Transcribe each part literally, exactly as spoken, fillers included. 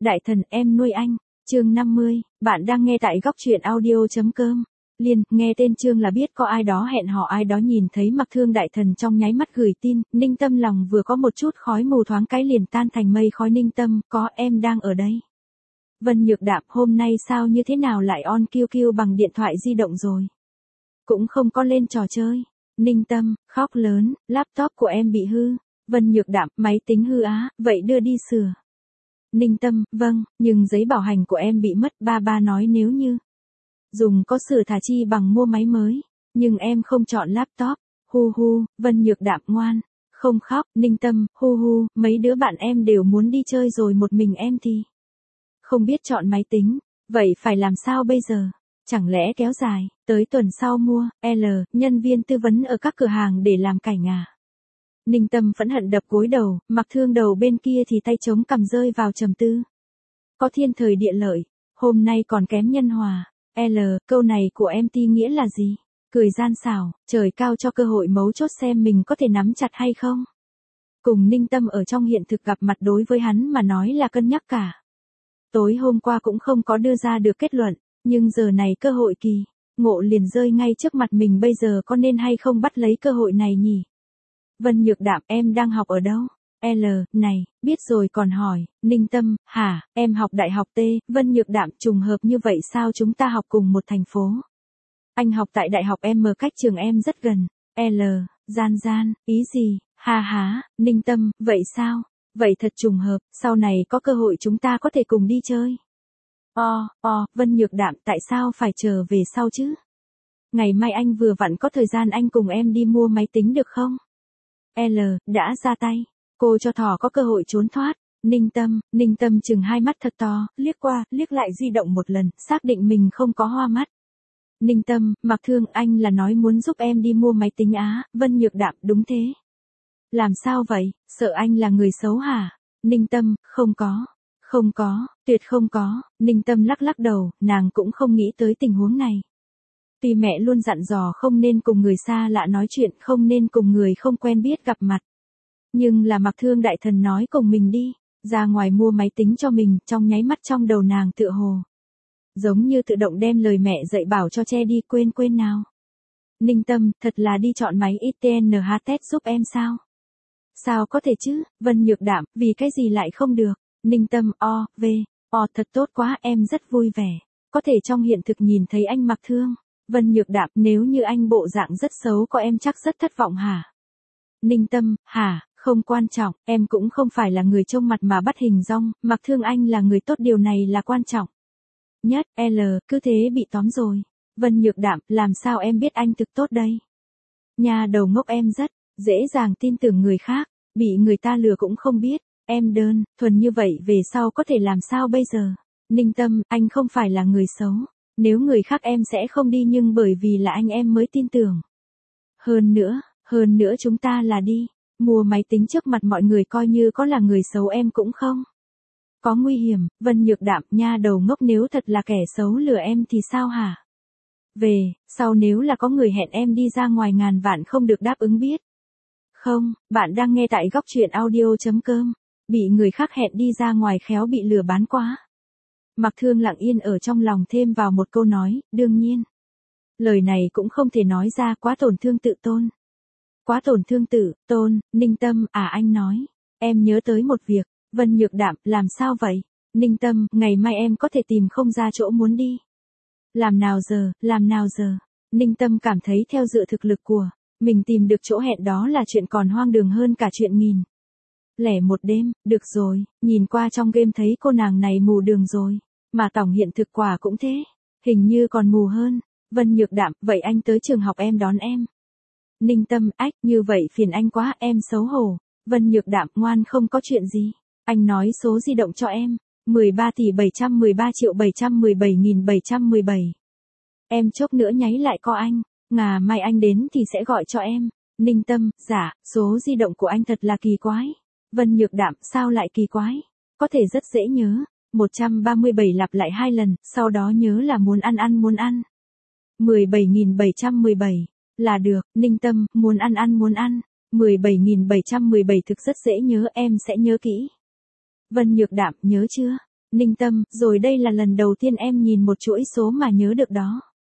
Đại thần em nuôi anh, chương năm mươi, bạn đang nghe tại góc truyện audio.com. Liên, nghe tên chương là biết có ai đó hẹn hò ai đó nhìn thấy Mặc Thương đại thần trong nháy mắt gửi tin, Ninh Tâm lòng vừa có một chút khói mù thoáng cái liền tan thành mây khói. Ninh Tâm, có em đang ở đây. Vân Nhược Đạm, hôm nay sao như thế nào lại on quy quy bằng điện thoại di động rồi? Cũng không có lên trò chơi. Ninh Tâm, khóc lớn, laptop của em bị hư. Vân Nhược Đạm, máy tính hư á, vậy đưa đi sửa. Ninh Tâm, vâng, nhưng giấy bảo hành của em bị mất, ba ba nói nếu như dùng có sửa thà chi bằng mua máy mới, nhưng em không chọn laptop. Hu hu, Vân Nhược Đạm ngoan, không khóc. Ninh Tâm, hu hu, mấy đứa bạn em đều muốn đi chơi rồi một mình em thì không biết chọn máy tính, vậy phải làm sao bây giờ? Chẳng lẽ kéo dài, tới tuần sau mua, L, nhân viên tư vấn ở các cửa hàng để làm cảnh à? Ninh Tâm phẫn hận đập gối đầu, Mặc Thương đầu bên kia thì tay chống cằm rơi vào trầm tư. Có thiên thời địa lợi, hôm nay còn kém nhân hòa. L, câu này của em ti nghĩa là gì? Cười gian xảo, trời cao cho cơ hội mấu chốt xem mình có thể nắm chặt hay không. Cùng Ninh Tâm ở trong hiện thực gặp mặt đối với hắn mà nói là cân nhắc cả. Tối hôm qua cũng không có đưa ra được kết luận, nhưng giờ này cơ hội kỳ ngộ liền rơi ngay trước mặt mình, bây giờ có nên hay không bắt lấy cơ hội này nhỉ? Vân Nhược Đạm, em đang học ở đâu? L, này, biết rồi còn hỏi. Ninh Tâm, hả, em học đại học T. Vân Nhược Đạm, trùng hợp như vậy sao, chúng ta học cùng một thành phố. Anh học tại đại học M, cách trường em rất gần. L, gian gian, ý gì, ha há. Ninh Tâm, vậy sao? Vậy thật trùng hợp, sau này có cơ hội chúng ta có thể cùng đi chơi. O, o, Vân Nhược Đạm, tại sao phải chờ về sau chứ? Ngày mai anh vừa vặn có thời gian, anh cùng em đi mua máy tính được không? L, đã ra tay. Cô cho thỏ có cơ hội trốn thoát. Ninh Tâm, Ninh Tâm chừng hai mắt thật to, liếc qua, liếc lại di động một lần, xác định mình không có hoa mắt. Ninh Tâm, Mặc Thương, anh là nói muốn giúp em đi mua máy tính á? Vân Nhược Đạm, đúng thế. Làm sao vậy, sợ anh là người xấu hả? Ninh Tâm, không có. Không có, tuyệt không có. Ninh Tâm lắc lắc đầu, nàng cũng không nghĩ tới tình huống này. Tuy mẹ luôn dặn dò không nên cùng người xa lạ nói chuyện, không nên cùng người không quen biết gặp mặt. Nhưng là Mặc Thương đại thần nói cùng mình đi, ra ngoài mua máy tính cho mình, trong nháy mắt trong đầu nàng tựa hồ giống như tự động đem lời mẹ dạy bảo cho che đi, quên quên nào. Ninh Tâm, thật là đi chọn máy i tê en hát test giúp em sao? Sao có thể chứ? Vân Nhược Đạm, vì cái gì lại không được? Ninh Tâm, o, v, o, thật tốt quá, em rất vui vẻ. Có thể trong hiện thực nhìn thấy anh Mặc Thương. Vân Nhược Đạm, nếu như anh bộ dạng rất xấu có em chắc rất thất vọng hả? Ninh Tâm, hả, không quan trọng, em cũng không phải là người trông mặt mà bắt hình dong, Mặc Thương anh là người tốt, điều này là quan trọng nhất. L, cứ thế bị tóm rồi. Vân Nhược Đạm, làm sao em biết anh thực tốt đây? Nhà đầu ngốc, em rất dễ dàng tin tưởng người khác, bị người ta lừa cũng không biết. Em đơn thuần như vậy về sau có thể làm sao bây giờ? Ninh Tâm, anh không phải là người xấu. Nếu người khác em sẽ không đi, nhưng bởi vì là anh em mới tin tưởng. Hơn nữa, hơn nữa chúng ta là đi mua máy tính trước mặt mọi người, coi như có là người xấu em cũng không có nguy hiểm. Vân Nhược Đạm, nha đầu ngốc, nếu thật là kẻ xấu lừa em thì sao hả? Về sau nếu là có người hẹn em đi ra ngoài, ngàn vạn không được đáp ứng biết không? Bạn đang nghe tại góc truyện audio.com. Bị người khác hẹn đi ra ngoài khéo bị lừa bán quá. Mặc Thương lặng yên ở trong lòng thêm vào một câu nói, đương nhiên. Lời này cũng không thể nói ra, quá tổn thương tự tôn. Quá tổn thương tự tôn. Ninh Tâm, à anh nói, em nhớ tới một việc. Vân Nhược Đạm, làm sao vậy? Ninh Tâm, ngày mai em có thể tìm không ra chỗ muốn đi. Làm nào giờ, làm nào giờ? Ninh Tâm cảm thấy theo dựa thực lực của mình tìm được chỗ hẹn đó là chuyện còn hoang đường hơn cả chuyện nghìn lẻ một đêm. Được rồi, nhìn qua trong game thấy cô nàng này mù đường rồi, mà tổng hiện thực quả cũng thế, hình như còn mù hơn. Vân Nhược Đạm, vậy anh tới trường học em đón em. Ninh Tâm, ách, như vậy phiền anh quá, em xấu hổ. Vân Nhược Đạm, ngoan, không có chuyện gì. Anh nói số di động cho em. mười ba tỷ bảy trăm mười ba triệu bảy trăm mười bảy nghìn bảy trăm mười bảy. Em chốc nữa nháy lại có anh. Ngà mai anh đến thì sẽ gọi cho em. Ninh Tâm, dạ, số di động của anh thật là kỳ quái. Vân Nhược Đạm, sao lại kỳ quái? Có thể rất dễ nhớ. một trăm ba mươi bảy lặp lại hai lần, sau đó nhớ là muốn ăn ăn muốn ăn. mười bảy nghìn bảy trăm mười bảy. Là được. Ninh Tâm, muốn ăn ăn muốn ăn. mười bảy nghìn bảy trăm mười bảy thực rất dễ nhớ, em sẽ nhớ kỹ. Vân Nhược Đạm, nhớ chưa? Ninh Tâm, rồi đây là lần đầu tiên em nhìn một chuỗi số mà nhớ được đó.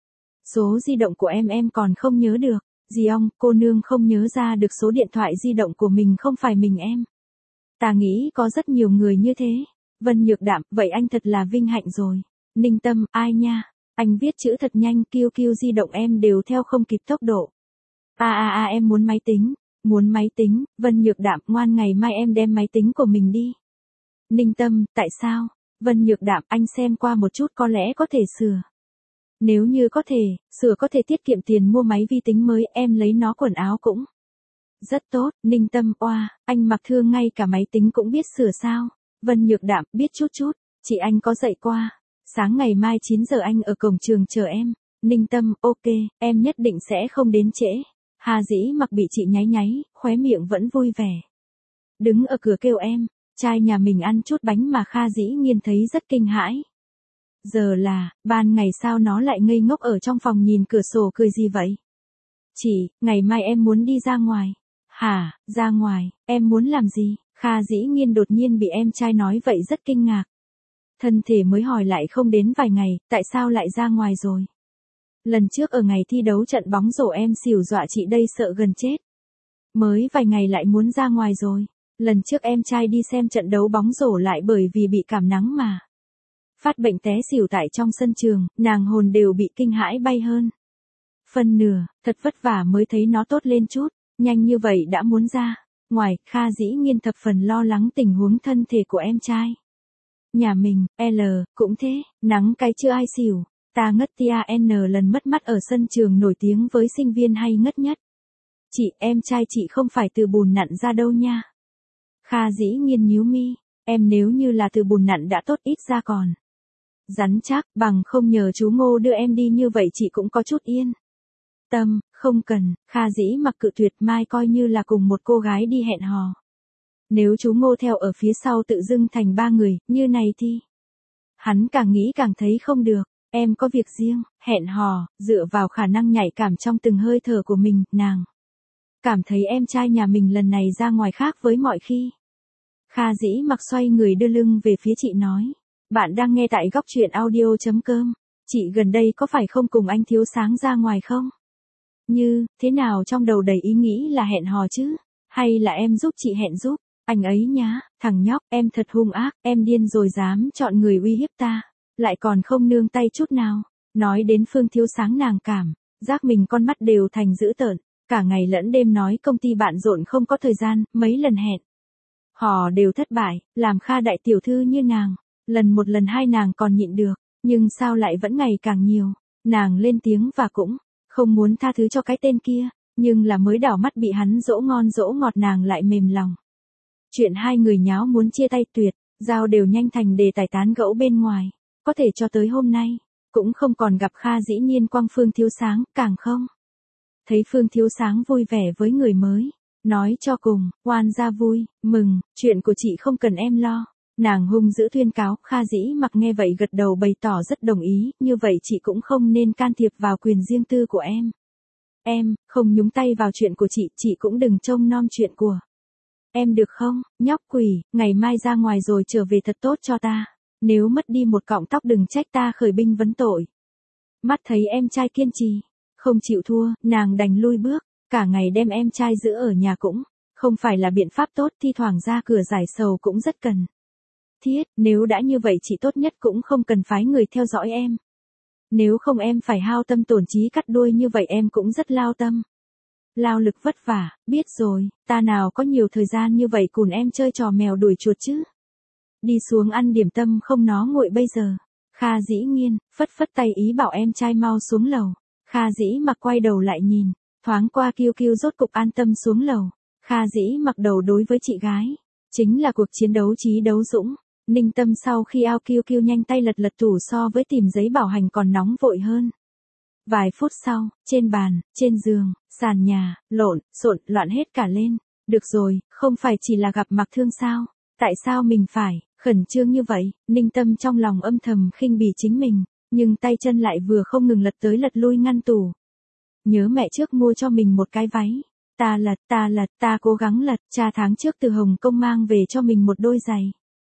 Số di động của em em còn không nhớ được. Dì ong, cô nương không nhớ ra được số điện thoại di động của mình không phải mình em. Ta nghĩ có rất nhiều người như thế. Vân Nhược Đạm, vậy anh thật là vinh hạnh rồi. Ninh Tâm, ai nha, anh viết chữ thật nhanh, kiu kiu di động em đều theo không kịp tốc độ. À à à em muốn máy tính, muốn máy tính, Vân Nhược Đạm, ngoan ngày mai em đem máy tính của mình đi. Ninh Tâm, tại sao? Vân Nhược Đạm, anh xem qua một chút có lẽ có thể sửa. Nếu như có thể, sửa có thể tiết kiệm tiền mua máy vi tính mới, em lấy nó quần áo cũng. Rất tốt, Ninh Tâm, oa, anh Mặc Thương ngay cả máy tính cũng biết sửa sao? Vân Nhược Đạm, biết chút chút, chị anh có dạy qua. Sáng ngày mai chín giờ anh ở cổng trường chờ em. Ninh Tâm, ok, em nhất định sẽ không đến trễ. Hà Dĩ Mặc bị chị nháy nháy, khóe miệng vẫn vui vẻ. Đứng ở cửa kêu em, trai nhà mình ăn chút bánh mà Kha Dĩ Nhiên thấy rất kinh hãi. Giờ là, ban ngày sao nó lại ngây ngốc ở trong phòng nhìn cửa sổ cười gì vậy? Chị, ngày mai em muốn đi ra ngoài. Hả, ra ngoài, em muốn làm gì? Kha Dĩ Nhiên đột nhiên bị em trai nói vậy rất kinh ngạc. Thân thể mới hỏi lại không đến vài ngày, tại sao lại ra ngoài rồi? Lần trước ở ngày thi đấu trận bóng rổ em xỉu dọa chị đây sợ gần chết. Mới vài ngày lại muốn ra ngoài rồi. Lần trước em trai đi xem trận đấu bóng rổ lại bởi vì bị cảm nắng mà phát bệnh té xỉu tại trong sân trường, nàng hồn đều bị kinh hãi bay hơn. Phân nửa, thật vất vả mới thấy nó tốt lên chút, nhanh như vậy đã muốn ra. Ngoài, Kha Dĩ Nhiên thập phần lo lắng tình huống thân thể của em trai. Nhà mình, L, cũng thế, nắng cái chưa ai xỉu, ta ngất tia N lần mất mắt ở sân trường nổi tiếng với sinh viên hay ngất nhất. Chị, em trai chị không phải từ bùn nặn ra đâu nha. Kha Dĩ Nhiên nhíu mi, em nếu như là từ bùn nặn đã tốt ít ra còn. Rắn chắc, bằng không nhờ chú Ngô đưa em đi như vậy chị cũng có chút yên. Tâm, không cần, Kha Dĩ Mặc cự tuyệt, mai coi như là cùng một cô gái đi hẹn hò. Nếu chú Ngô theo ở phía sau tự dưng thành ba người, như này thì. Hắn càng nghĩ càng thấy không được, em có việc riêng, hẹn hò, dựa vào khả năng nhạy cảm trong từng hơi thở của mình, nàng. Cảm thấy em trai nhà mình lần này ra ngoài khác với mọi khi. Kha Dĩ Mặc xoay người đưa lưng về phía chị nói. Bạn đang nghe tại góc truyện audio.com. Chị gần đây có phải không cùng anh Thiếu Sáng ra ngoài không? Như, thế nào trong đầu đầy ý nghĩ là hẹn hò chứ? Hay là em giúp chị hẹn giúp? Anh ấy nhá, thằng nhóc, em thật hung ác, em điên rồi dám chọn người uy hiếp ta. Lại còn không nương tay chút nào. Nói đến Phương Thiếu Sáng nàng cảm, giác mình con mắt đều thành dữ tợn. Cả ngày lẫn đêm nói công ty bạn rộn không có thời gian, mấy lần hẹn. Họ đều thất bại, làm Kha đại tiểu thư như nàng. Lần một lần hai nàng còn nhịn được, nhưng sao lại vẫn ngày càng nhiều. Nàng lên tiếng và cũng không muốn tha thứ cho cái tên kia, nhưng là mới đảo mắt bị hắn dỗ ngon dỗ ngọt nàng lại mềm lòng. Chuyện hai người nháo muốn chia tay tuyệt, giao đều nhanh thành đề tài tán gẫu bên ngoài, có thể cho tới hôm nay, cũng không còn gặp Kha Dĩ Nhiên quăng Phương Thiếu Sáng, càng không. Thấy Phương Thiếu Sáng vui vẻ với người mới, nói cho cùng, oan ra vui, mừng, chuyện của chị không cần em lo. Nàng hung dữ tuyên cáo, Kha Dĩ Mặc nghe vậy gật đầu bày tỏ rất đồng ý, như vậy chị cũng không nên can thiệp vào quyền riêng tư của em. Em, không nhúng tay vào chuyện của chị, chị cũng đừng trông nom chuyện của em được không, nhóc quỷ, ngày mai ra ngoài rồi trở về thật tốt cho ta. Nếu mất đi một cọng tóc đừng trách ta khởi binh vấn tội. Mắt thấy em trai kiên trì, không chịu thua, nàng đành lui bước, cả ngày đem em trai giữ ở nhà cũng không phải là biện pháp tốt, thi thoảng ra cửa giải sầu cũng rất cần thiết, nếu đã như vậy chị tốt nhất cũng không cần phái người theo dõi em. Nếu không em phải hao tâm tổn trí cắt đuôi như vậy em cũng rất lao tâm. Lao lực vất vả, biết rồi, ta nào có nhiều thời gian như vậy cùng em chơi trò mèo đuổi chuột chứ. Đi xuống ăn điểm tâm không nó nguội bây giờ. Kha Dĩ Nhiên, phất phất tay ý bảo em trai mau xuống lầu. Kha Dĩ Mặc quay đầu lại nhìn, thoáng qua kiêu kiêu rốt cục an tâm xuống lầu. Kha Dĩ Mặc đầu đối với chị gái, chính là cuộc chiến đấu trí đấu dũng. Ninh Tâm sau khi ao kiêu kiêu nhanh tay lật lật tủ so với tìm giấy bảo hành còn nóng vội hơn. Vài phút sau, trên bàn, trên giường, sàn nhà, lộn, xộn, loạn hết cả lên. Được rồi, không phải chỉ là gặp Mặc Thương sao? Tại sao mình phải khẩn trương như vậy? Ninh Tâm trong lòng âm thầm khinh bỉ chính mình, nhưng tay chân lại vừa không ngừng lật tới lật lui ngăn tủ. Nhớ mẹ trước mua cho mình một cái váy. Ta lật, ta lật, ta cố gắng lật, cha tháng trước từ Hồng Kông mang về cho mình một đôi giày.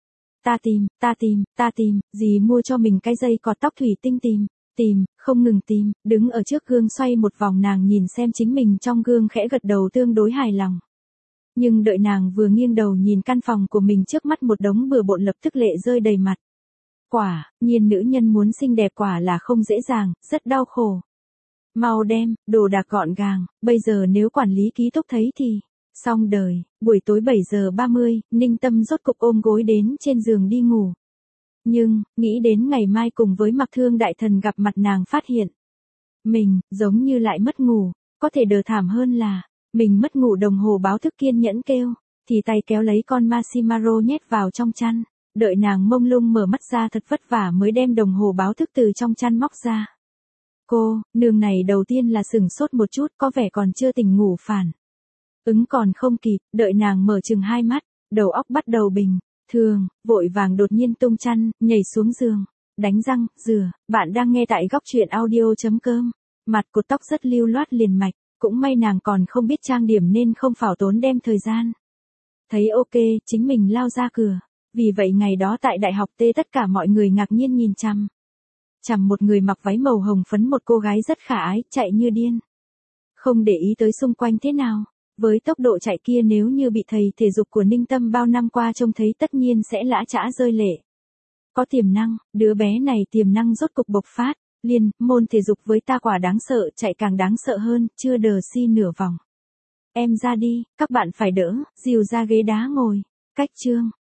ta tìm, ta tìm, ta tìm, dì mua cho mình cái dây cọt tóc thủy tinh tìm, tìm, không ngừng tìm, đứng ở trước gương xoay một vòng nàng nhìn xem chính mình trong gương khẽ gật đầu tương đối hài lòng. Nhưng đợi nàng vừa nghiêng đầu nhìn căn phòng của mình trước mắt một đống bừa bộn lập tức lệ rơi đầy mặt. Quả, nhiên nữ nhân muốn xinh đẹp quả là không dễ dàng, rất đau khổ. Mau đem, đồ đạc gọn gàng, bây giờ nếu quản lý ký túc thấy thì, xong đời, buổi tối bảy giờ ba mươi, Ninh Tâm rốt cục ôm gối đến trên giường đi ngủ. Nhưng, nghĩ đến ngày mai cùng với Mặc Thương đại thần gặp mặt nàng phát hiện. Mình, giống như lại mất ngủ, có thể đờ thảm hơn là, mình mất ngủ đồng hồ báo thức kiên nhẫn kêu, thì tay kéo lấy con Masimaro nhét vào trong chăn, đợi nàng mông lung mở mắt ra thật vất vả mới đem đồng hồ báo thức từ trong chăn móc ra. Cô, nương này đầu tiên là sửng sốt một chút có vẻ còn chưa tỉnh ngủ phản. Ứng còn không kịp, đợi nàng mở chừng hai mắt, đầu óc bắt đầu bình, thường, vội vàng đột nhiên tung chăn, nhảy xuống giường, đánh răng, rửa, bạn đang nghe tại góc truyện audio.com, mặt cột tóc rất lưu loát liền mạch, cũng may nàng còn không biết trang điểm nên không phảo tốn đem thời gian. Thấy ok, chính mình lao ra cửa, vì vậy ngày đó tại đại học T tất cả mọi người ngạc nhiên nhìn chằm. Chằm một người mặc váy màu hồng phấn một cô gái rất khả ái, chạy như điên. Không để ý tới xung quanh thế nào. Với tốc độ chạy kia nếu như bị thầy thể dục của Ninh Tâm bao năm qua trông thấy tất nhiên sẽ lã chã rơi lệ. Có tiềm năng, đứa bé này tiềm năng rốt cục bộc phát, Liên, môn thể dục với ta quả đáng sợ, chạy càng đáng sợ hơn, chưa đờ si nửa vòng. Em ra đi, các bạn phải đỡ, dìu ra ghế đá ngồi, cách chương.